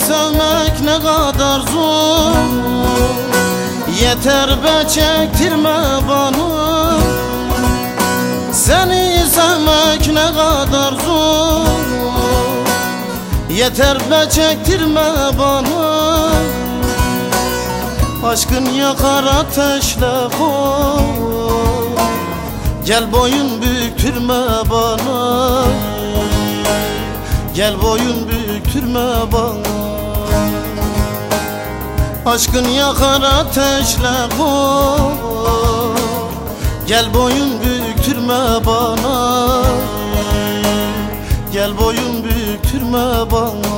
sevmek ne kadar zor, yeter be çektirme bana. Seni sevmek ne kadar zor, yeter be çektirme bana. Aşkın yakar ateşle kor, gel boyun büktürme bana. Gel boyun büktürme bana. Aşkın yakar ateşle kor, gel boyun büktürme bana. Gel boyun büktürme bana.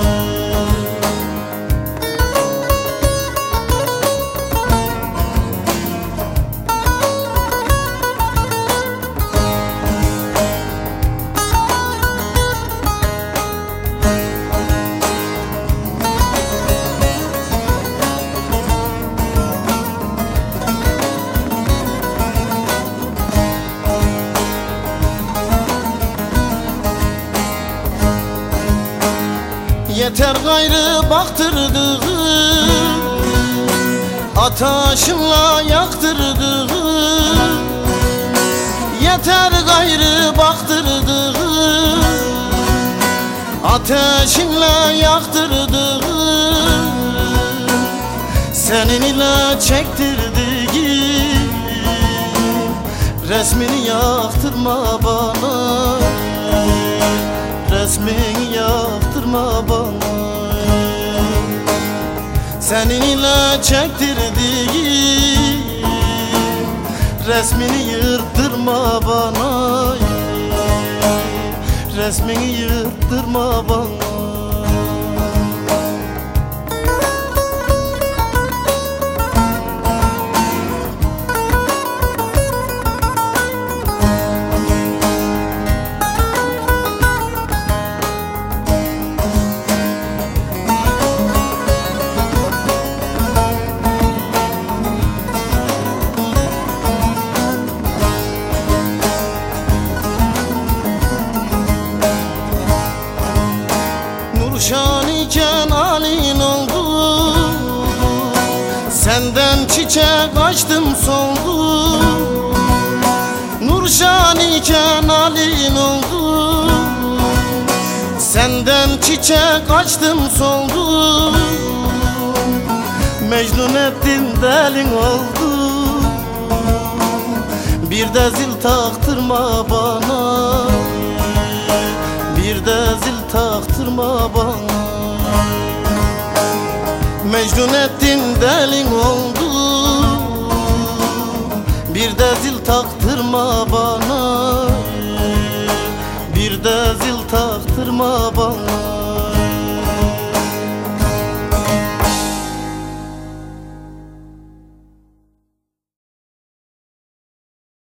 Yeter gayrı baktırdığın, ataşınla yaktırdığın. Yeter gayrı baktırdığın, ateşinle yaktırdığın. Senin ile çektirdiğim resmini yaktırma bana. Resmini yaktırma bana. Senin ile çektirdiğim resmini yırttırma bana. Resmini yırttırma bana. Nurşan iken halin oldu, senden çiçek açtım soldu. Nurşan iken halin oldu, senden çiçek açtım soldu. Mecnun ettin delin oldu, bir de zil taktırma bana. Bir de zil taktırma bana. Mecnun ettin delin oldu, bir de zil taktırma bana. Bir de zil taktırma bana.